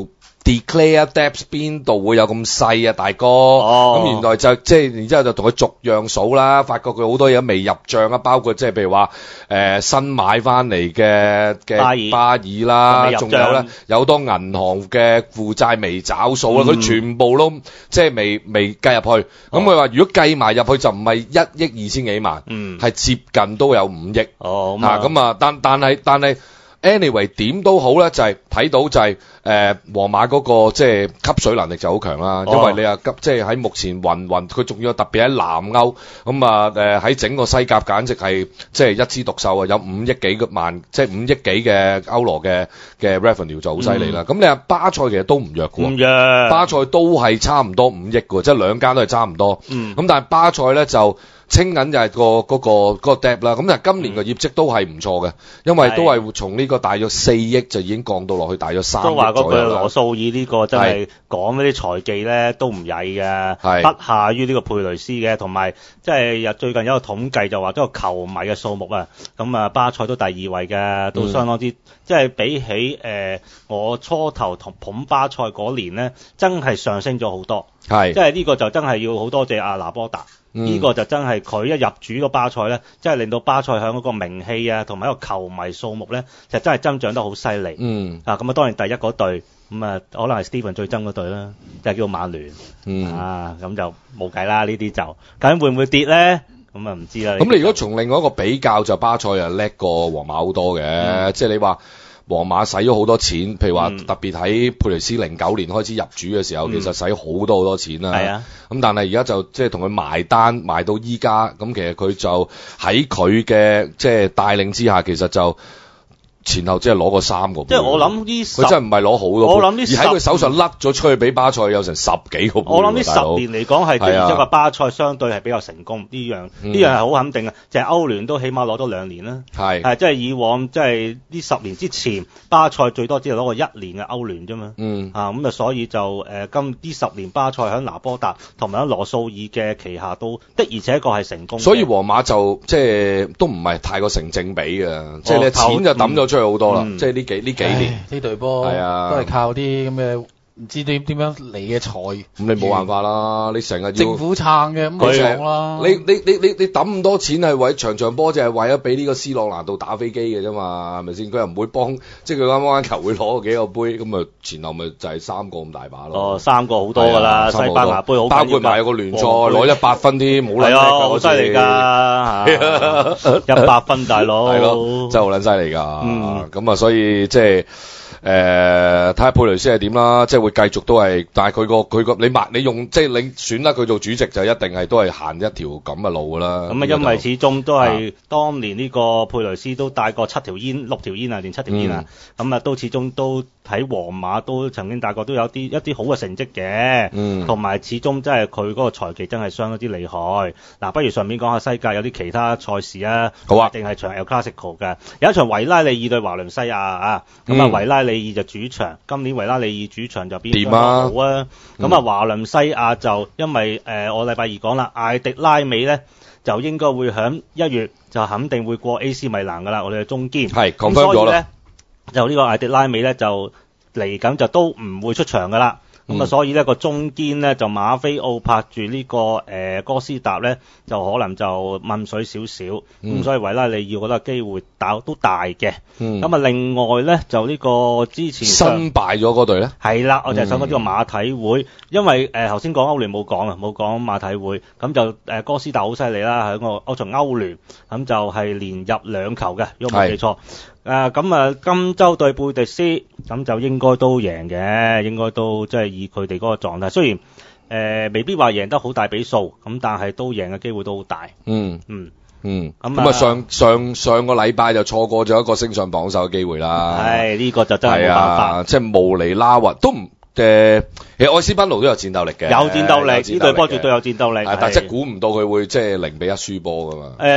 declare depth 邊度會有咁細啊，大哥？咁原來就即係然之後就同佢逐樣數啦，發覺佢好多嘢都未入帳啊，包括即係譬如話新買翻嚟嘅巴爾啦，仲有咧有好多銀行嘅負債未找數啦，佢全部都即係未計入去。咁佢話如果計埋入去就唔係1億2千幾萬，係接近都有5億。咁啊，但係 anyway 點都好咧，就係睇到就係皇馬嗰個即係吸水能力就好強啦，因為你啊即係喺目前雲佢仲要特別喺南歐咁啊喺整個西甲簡直係即係一枝獨秀啊，有5億幾個萬即係5億幾嘅歐羅嘅 revenue 就好犀利啦。咁你話巴塞其實都唔弱嘅喎，唔弱，巴塞都係差唔多5億嘅，即係兩間都係差唔多。咁但係巴塞咧就清緊就係嗰個 depth 啦，咁但係今年嘅業績都係唔錯嘅，因為都係從呢個大約4億就已經降到落去大約3億左右。都話嗰句羅素爾呢個真係講嗰啲財技咧都唔曳嘅，不下於呢個佩雷斯嘅，同埋即係最近有一個統計就話嗰個球迷嘅數目啊，咁啊巴塞都第2位嘅，都相當之即係比起我初頭同捧巴塞嗰年咧，真係上升咗好多。即係呢個就真係要好多謝阿拿波達。呢個就真係佢一入主個巴塞咧，即係令到巴塞響嗰個名氣啊，同埋一個球迷數目咧，就真係增長得好犀利。咁啊當然第一嗰隊咁啊，可能係 Steven 最憎嗰隊啦，就係叫曼聯。咁就冇計啦，呢啲就究竟會唔會跌咧？咁啊唔知啦。咁你如果從另外一個比較，就巴塞啊叻過皇馬好多嘅，即係你話。皇馬使咗好多錢，譬如話特別喺佩雷斯09年開始入主嘅時候，其實使好多錢啦。咁但係而家就即係同佢埋單埋到依家，咁其實佢就喺佢嘅即係帶領之下，其實就前後即係攞過3個杯。即係我諗呢，佢真係唔係攞好多杯。我諗呢，而喺佢手上甩咗出去俾巴塞有成10幾個杯。我諗呢10年嚟講係的而且確巴塞相對係比較成功，呢樣係好肯定嘅。就係歐聯都起碼攞咗2年啦。即係以往即係呢10年之前，巴塞最多只係攞過1年嘅歐聯啫嘛。咁啊，所以就今呢10年巴塞喺拿波達同埋喺羅素爾嘅旗下都的而且確係成功。所以皇馬就即係都唔係太過成正比嘅，即係你錢就抌咗出去好多啦，即係呢幾年呢隊波都係靠啲咁嘅唔知點樣嚟嘅財。咁你冇辦法啦，你成日要政府撐嘅咁佢講啦。你抌咁多錢係為場波，就係為咗俾呢個斯朗拿度打飛機嘅啫嘛，係咪先？佢又唔會幫，即係佢啱啱球會攞幾個杯，咁啊前後咪就係3個咁大把咯。3個好多㗎啦，西班牙杯好，包括埋有個聯賽攞100分添，冇撚好犀利㗎，100分大佬，係咯，真係好撚犀利㗎。咁啊，所以即係。睇下佩雷斯係點啦，即係會繼續都係，但係佢個你用即係你選得佢做主席就一定係都係行一條咁嘅路㗎啦。咁啊，因為始終都係當年呢個佩雷斯都帶過6條煙啊，定7條煙啊，咁啊都始終都喺皇馬都曾經帶過，都有一啲好嘅成績嘅。同埋始終真係佢嗰個財技真係相當之厲害。嗱，不如順便講下西甲有啲其他賽事啊，好啊，定係場 El Clasico 嘅，有一場維拉利爾對華倫西亞啊，咁啊維拉利爾就主場，今年維拉利爾主場就變咗好啊。咁啊華倫西亞就因為我禮拜二講啦，艾迪拉美咧就應該會響1月就肯定會過 AC 米蘭噶啦，我哋嘅中堅係咁，所以咧就呢個艾迪拉美咧就嚟緊就都唔會出場噶啦。咁啊，所以呢個中堅咧就馬菲奧拍住呢個哥斯達咧，就可能就問水少少。咁所以維拉利爾我覺得機會都大嘅。咁啊，另外咧就呢個之前新敗咗嗰隊咧，係啦，我就係想講呢個馬體會，因為頭先講歐聯冇講馬體會，咁就哥斯達好犀利啦，喺個場歐聯，咁就係連入2球嘅，如果冇記錯。咁啊，今週對貝蒂斯，咁就應該都贏嘅，應該都即係以佢哋嗰個狀態，雖然未必話贏得好大比數，咁但係都贏嘅機會都好大。咁啊上個禮拜就錯過咗一個升上榜首嘅機會啦。係呢個就真係冇辦法，即係慕尼拉或都唔其實愛斯賓奴都有戰鬥力嘅，有戰鬥力，呢隊波絕對有戰鬥力。但係即係估唔到佢會即係0-1輸波噶嘛。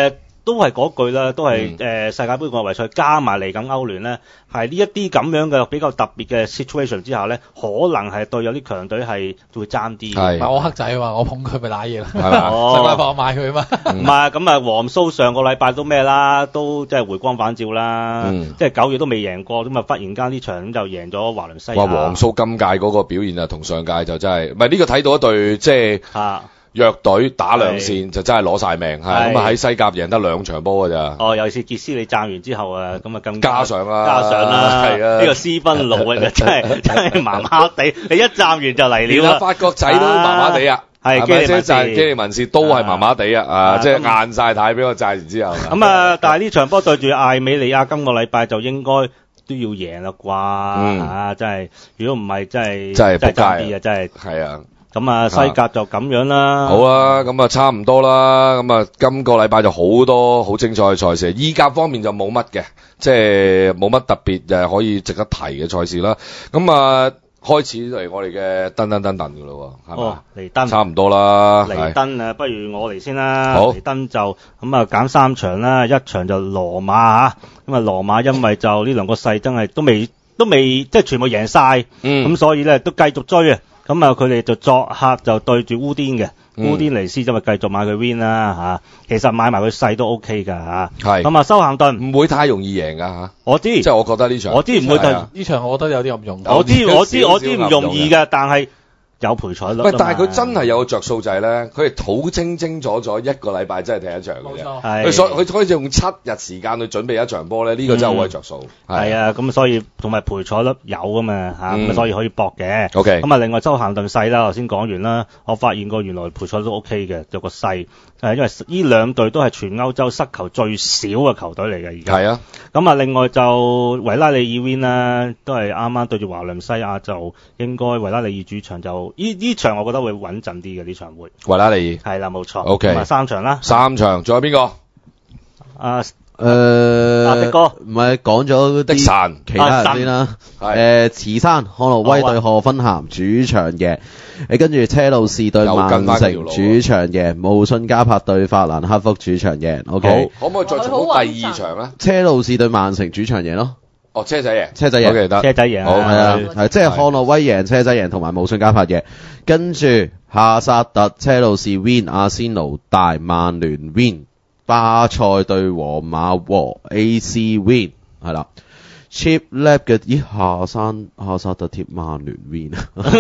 都係嗰句啦，都係世界盃外圍賽加埋嚟緊歐聯咧，係呢一啲咁樣嘅比較特別嘅 situation 之下咧，可能係對有啲強隊係會爭啲。 係我黑仔啊嘛，我捧佢咪揦嘢啦。 係嘛？ 上禮拜我買佢啊嘛。 唔係咁啊，黃蘇上個禮拜都咩啦，都即係回光返照啦。即係9月都未贏過，咁啊忽然間呢場咁就贏咗華倫西亞。 哇！黃蘇今屆嗰個表現啊，同上屆就真係，唔係呢個睇到一隊即係弱隊打兩線就真係攞晒命，係咁啊喺西甲贏得2場波㗎咋。 哦，尤其是傑斯你讚完之後啊，咁啊更加上啦， 係啊，呢個斯賓魯啊真係麻麻地，你一讚完就嚟了啦。 法國仔都麻麻地啊，係基利文士都係麻麻地啊，即係硬晒太俾我讚完之後。 咁啊，但係呢場波對住艾美利亞，今個禮拜就應該都要贏啦啩，真係，如果唔係真係撲街啊，真係係啊。咁啊，西甲就咁樣啦。 好啦，咁啊差唔多啦。咁啊，今個禮拜就好多好精彩嘅賽事。意甲方面就冇乜嘅，即係冇乜特別可以值得提嘅賽事啦。咁啊，開始嚟我哋嘅噔㗎咯喎，係嘛？嚟登差唔多啦。 嚟登啊，不如我嚟先啦。 好， 嚟登就咁啊，揀3場啦，一場就羅馬嚇。咁啊，羅馬因為就呢兩個勢真係都未即係全部贏晒，咁所以咧都繼續追啊。咁啊，佢哋就作客就對住烏甸嘅，烏甸尼斯就咪繼續買佢 win 啦嚇。其實買埋佢細都 OK 㗎嚇。係。咁啊，修咸頓唔會太容易贏㗎嚇。 我知。即係我覺得呢場。 我知唔會呢場我覺得有啲咁容易。 我知唔容易㗎，但係有賠彩率。 喂，但係佢真係有個着數就係咧，佢係好清楚一個禮拜真係踢一場嘅啫。佢可以用7日時間去準備一場波咧，呢個真係好鬼着數。 係啊，咁所以同埋賠彩率有㗎嘛嚇，咁所以可以搏嘅。 OK。 咁啊，另外修咸頓細啦，頭先講完啦，我發現過原來賠彩都 OK 嘅，有個細，因為呢兩隊都係全歐洲失球最少嘅球隊嚟嘅而家。係啊。咁啊，另外就維拉利爾 win 啦，都係啱啱對住華倫西亞，就應該維拉利爾主場就呢場我覺得會穩陣啲嘅，呢場會。維拉利爾。係啦，冇錯。OK。咁啊，3場啦。 3場，仲有邊個？ 迪哥唔係講咗迪神其他人先啦。慈山漢諾威對賀芬咸主場嘅，跟住車路士對曼城主場嘅，慕遜加柏對法蘭克福主場嘅。OK。 可唔可以再重複第2場咧？ 車路士對曼城主場贏咯。 哦，車仔贏。 車仔贏。 OK 得。 車仔贏。 好係啊，係即係漢諾威贏，車仔贏同埋慕遜加柏贏，跟住夏薩特車路士 win， 阿仙奴大曼聯 win。巴塞對皇馬和 AC win 係啦 ，Cheap Lab 嘅夏薩特貼曼聯 win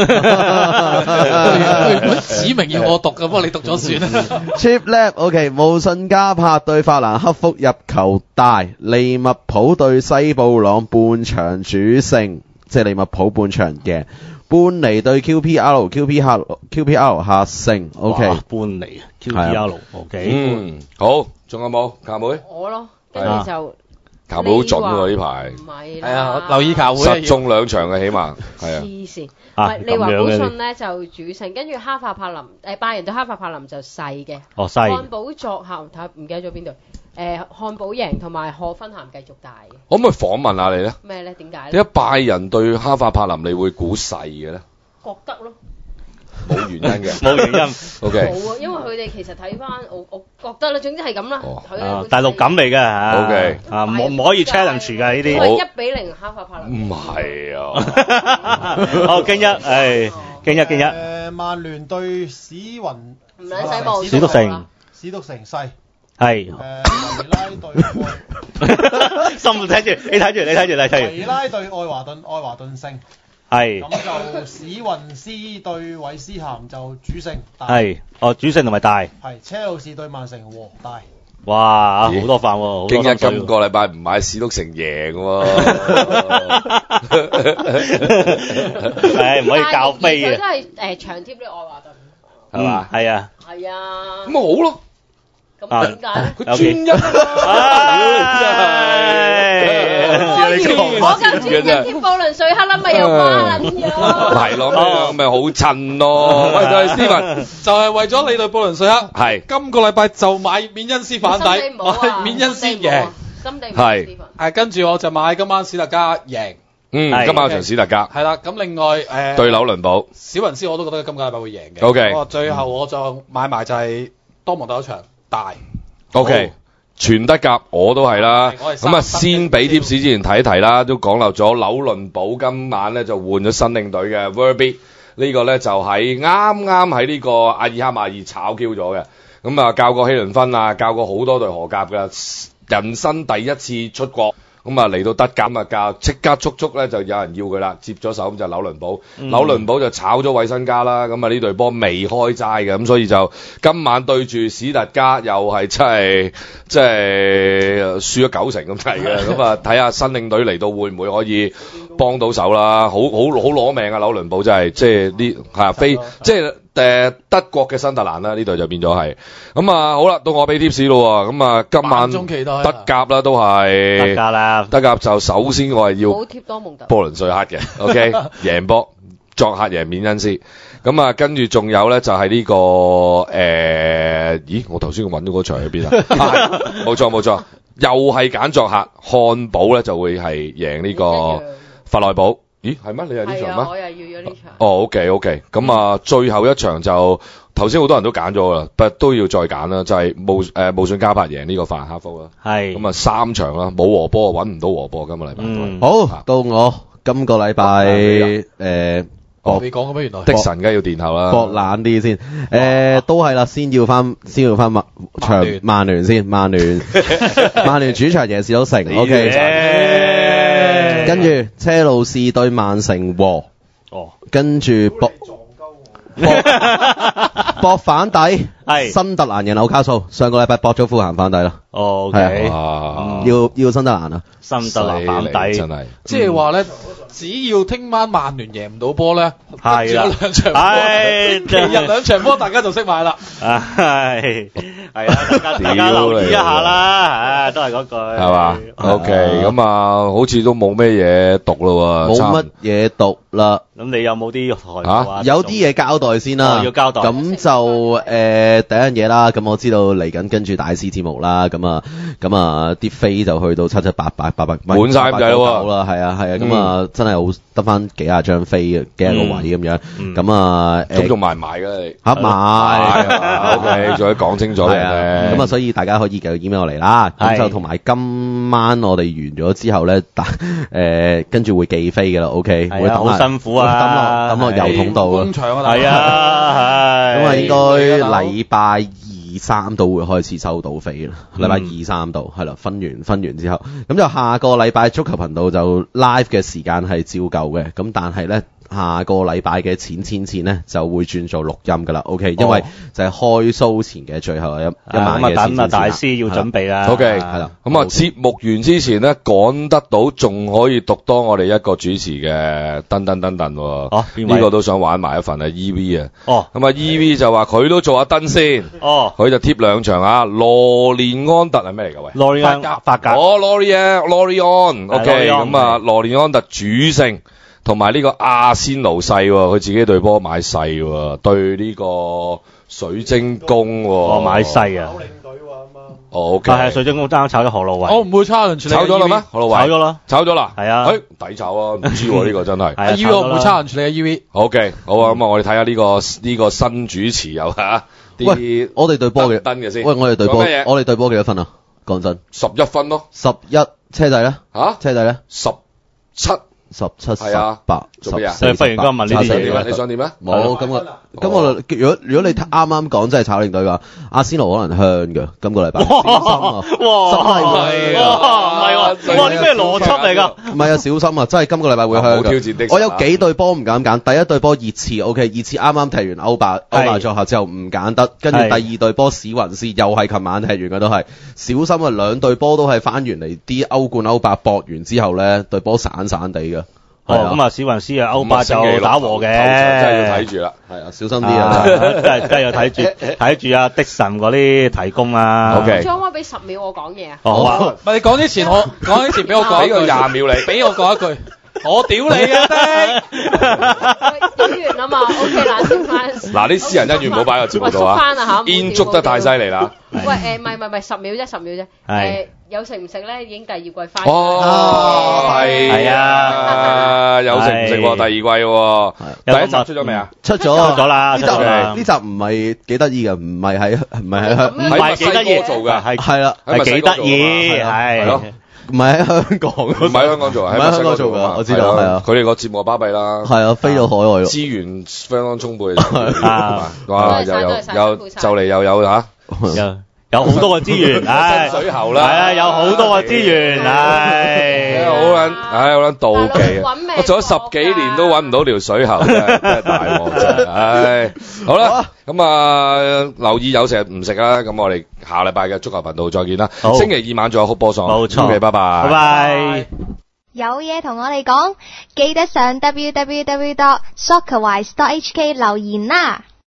指明要我讀嘅，不過你讀咗算啦。 Cheap Lab OK， 慕遜加柏對法蘭克福入球大，利物浦對西布朗半場主勝，即係利物浦半場嘅。搬尼對 QPR 客勝 ，OK。 搬尼 QPR，OK。 好，仲有冇球妹？ 我咯，跟住就球妹好準喎呢排。 唔係係啊，留意球會。 實中2場嘅起碼係啊。 黐線，唔係利華古遜咧就主勝，跟住哈法柏林拜仁對哈法柏林就細嘅。 哦，細。 漢堡作客睇下唔記得咗邊隊。漢堡贏同埋賀芬咸繼續大嘅。 可唔可以訪問下你咧？ 咩咧？點解？ 點解拜仁對哈法柏林你會估細嘅咧？ 覺得咯。 冇原因嘅。 冇原因。O K。 冇啊，因為佢哋其實睇翻我覺得啦，總之係咁啦。 大陸感嚟嘅嚇。 O K。 唔可以 challenge 㗎呢啲。 1-0哈法柏林。 唔係啊。 好，京一，京一。 曼聯對史雲。 唔撚使報。 史篤城。 史篤城細。 係。 維拉對心睇住，你睇住。 維拉對愛華頓勝。 係。 咁就史雲斯對韋斯咸就主勝。 係。主勝同埋大。 係。車路士對曼城和大。 哇！好多飯喎。 京一今個禮拜唔買史篤城贏喎。 唔可以教飛嘅。 佢都係長貼啲愛華頓。 係嘛？係啊。 係啊。 咁咪好咯。 咁點解咧？ 佢專一我咁專一貼布倫瑞克啦，咪又瓜撚咗。 係咯，咁咪好襯咯。喂，就係Steven， 就係為咗你對布倫瑞克。 係。 今個禮拜就買緬恩斯反底，緬恩斯贏。 心地唔係。 跟住我就買今晚史特加贏。 今晚有場史特加。 係啦，咁另外對紐倫堡。 史雲斯我都覺得今個禮拜會贏嘅。 OK。 最後我就買埋就係多蒙特嗰場。大 ，OK， 全德甲我都係啦。咁啊，先俾貼士之前提一提啦，都講漏咗紐倫堡今晚咧就換咗新領隊嘅 Verby， 呢個咧就喺啱喺呢個阿爾哈馬爾炒 Q 咗嘅。咁啊，教過希倫芬啊，教過好多隊荷甲嘅，人生第一次出國。咁啊嚟到德甲啊教，即刻足咧就有人要佢啦，接咗手咁就紐倫堡，紐倫堡就炒咗韋辛加啦，咁啊呢隊波未開齋嘅，咁所以就今晚對住史特加又係真係輸咗90成咁滯嘅，咁啊睇下新領隊嚟到會唔會可以幫到手啦，好攞命啊紐倫堡真係，即係啲係非即係。德國嘅新特蘭啦，呢度就變咗係咁啊！好啦，到我俾 tips 咯喎，咁啊今晚德甲啦都係德甲啦，德甲就首先我係要冇貼多蒙特波倫瑞克嘅 ，OK 贏波，作客贏緬恩斯，咁啊跟住仲有咧就係呢個咦我頭先揾咗嗰場喺邊啊？冇錯，又係揀作客，漢堡咧就會係贏呢個法萊堡。咦，係咩？你係呢場咩？ 我又要咗呢場。 哦 ，OK， 咁啊，最後一場就頭先好多人都揀咗啦，不過都要再揀啦，就係慕遜加柏贏呢個法蘭克福啦。係。咁啊3場啦，冇和波揾唔到和波，今個禮拜。 好，到我今個禮拜你講嘅咩？原來的神梗係要殿後啦， 搏懶啲先。都係啦，先要翻場曼聯先，曼聯主場贏士都城 ，OK。跟住車路士對曼城和，跟住搏反底，新特蘭贏紐卡素，上個禮拜搏咗富咸反底啦。 OK， 要新特蘭啊， 新特蘭反底真係， 即係話咧，只要聽晚曼聯贏唔到波咧， 係啦， 兩場波，其實兩場波大家就識買啦。 係啊，大家留意一下啦，都係嗰句係嘛 ？OK， 咁啊，好似都冇咩嘢讀咯喎， 冇乜嘢讀啦。 咁你有冇啲台啊？ 有啲嘢交代先啦， 要交代。 咁就第一樣嘢啦，咁我知道嚟緊跟住大師節目啦，咁啊啲飛就去到700 滿晒咁滯咯喎，係啊，咁啊真係好得翻幾廿張飛嘅，幾廿個位咁樣，咁啊咁仲賣唔賣㗎你？ 賣 ，OK， 仲要講清楚嘅， 咁啊所以大家可以繼續 email 我嚟啦，咁就同埋今晚我哋完咗之後咧，跟住會寄飛㗎啦 ，OK， 會好辛苦啊， 抌落郵筒度啊， 係啊， 咁啊應該禮拜2、3度會開始收到飛啦，禮拜2、3度係啦，分完之後，咁就下個禮拜足球頻道就 live 嘅時間係照舊嘅，咁但係咧下個禮拜嘅前咧就會轉做錄音噶啦 ，OK， 因為就係開 show 前嘅最後一晚嘅等啊大師要準備啦 ，OK， 係啦，咁啊節目完之前咧趕得到，仲可以讀多我哋一個主持嘅噔喎，呢個都想玩埋一份啊 EV 啊，咁啊 EV 就話佢都做下燈先，佢就貼2場啊，羅連安特係咩嚟㗎喂？ 羅連安法甲， 羅利安 ，OK， 咁啊羅連安特主勝。同埋呢個阿仙奴細喎，佢自己隊波買細喎，對呢個水晶宮喎， 買細啊！ OK， 係水晶宮爭炒咗何路維， 我唔會炒人處理， 炒咗啦咩？何路維炒咗啦， 係啊， 抵炒啊，唔知喎呢個真係。 EV 我唔會炒人處理啊 EV。 OK， 好啊，咁啊，我哋睇下呢個新主持有嚇啲，我哋隊波嘅燈嘅先。 喂，我哋隊波幾多分啊？講真 ，11分咯。 11車仔咧？ 嚇？ 車仔咧 ？17。 17、 18、 14、 忽然間問呢啲嘢， 你想點啊？ 冇咁我如果你啱啱講真係炒領隊㗎，阿仙奴可能香㗎，今個禮拜。哇！真係唔係喎，哇！啲咩邏輯嚟㗎？ 唔係啊，小心啊！真係今個禮拜會香㗎。我有幾隊波唔敢揀，第一隊波熱刺 OK， 熱刺啱啱踢完歐霸作客之後唔揀得，跟住第二隊波史雲斯又係琴晚踢完嘅都係，小心啊！兩隊波都係翻完嚟啲歐冠歐霸搏完之後咧，隊波散散地㗎。 咁啊，史雲斯啊，歐霸就打和嘅， 真係要睇住啦， 係啊，小心啲啊， 真係要睇住啊，的神嗰啲提供啊。 OK， 可唔可以俾10秒我講嘢啊？ 好啊， 唔係你講之前，俾我講一句， 俾個20秒你， 俾我講一句。 我屌你啊的！ 屌完啊嘛 ，OK 啦，接翻。 嗱，啲私人恩怨唔好擺喺個節目度啊！煙捉得太犀利啦。 喂，唔係10秒啫，10秒啫。有食唔食咧？已經第二季翻。 係啊，有食唔食喎？第二季喎，第一集出咗未啊？ 出咗啦。呢集唔係幾得意嘅，唔係喺幾得意做㗎， 係啦， 係幾得意，係咯。 唔係喺香港， 唔喺香港做，喺香港做㗎，我知道係啊。 佢哋個節目巴閉啦， 係啊，飛到海外咯， 資源相當充沛哇！又就嚟又有嚇。 有好多個資源， 水喉啦， 係啊，有好多個資源， 好撚妒忌啊！我做咗10幾年都揾唔到條水喉，真係大鑊真係。好啦，咁啊留意有食唔食啦。咁我哋下禮拜嘅足球頻道再見啦。星期二晚仲有哭波喪， 冇錯。 OK，拜拜。 拜拜。 有嘢同我哋講，記得上 www.soccerwise.hk 留言啦。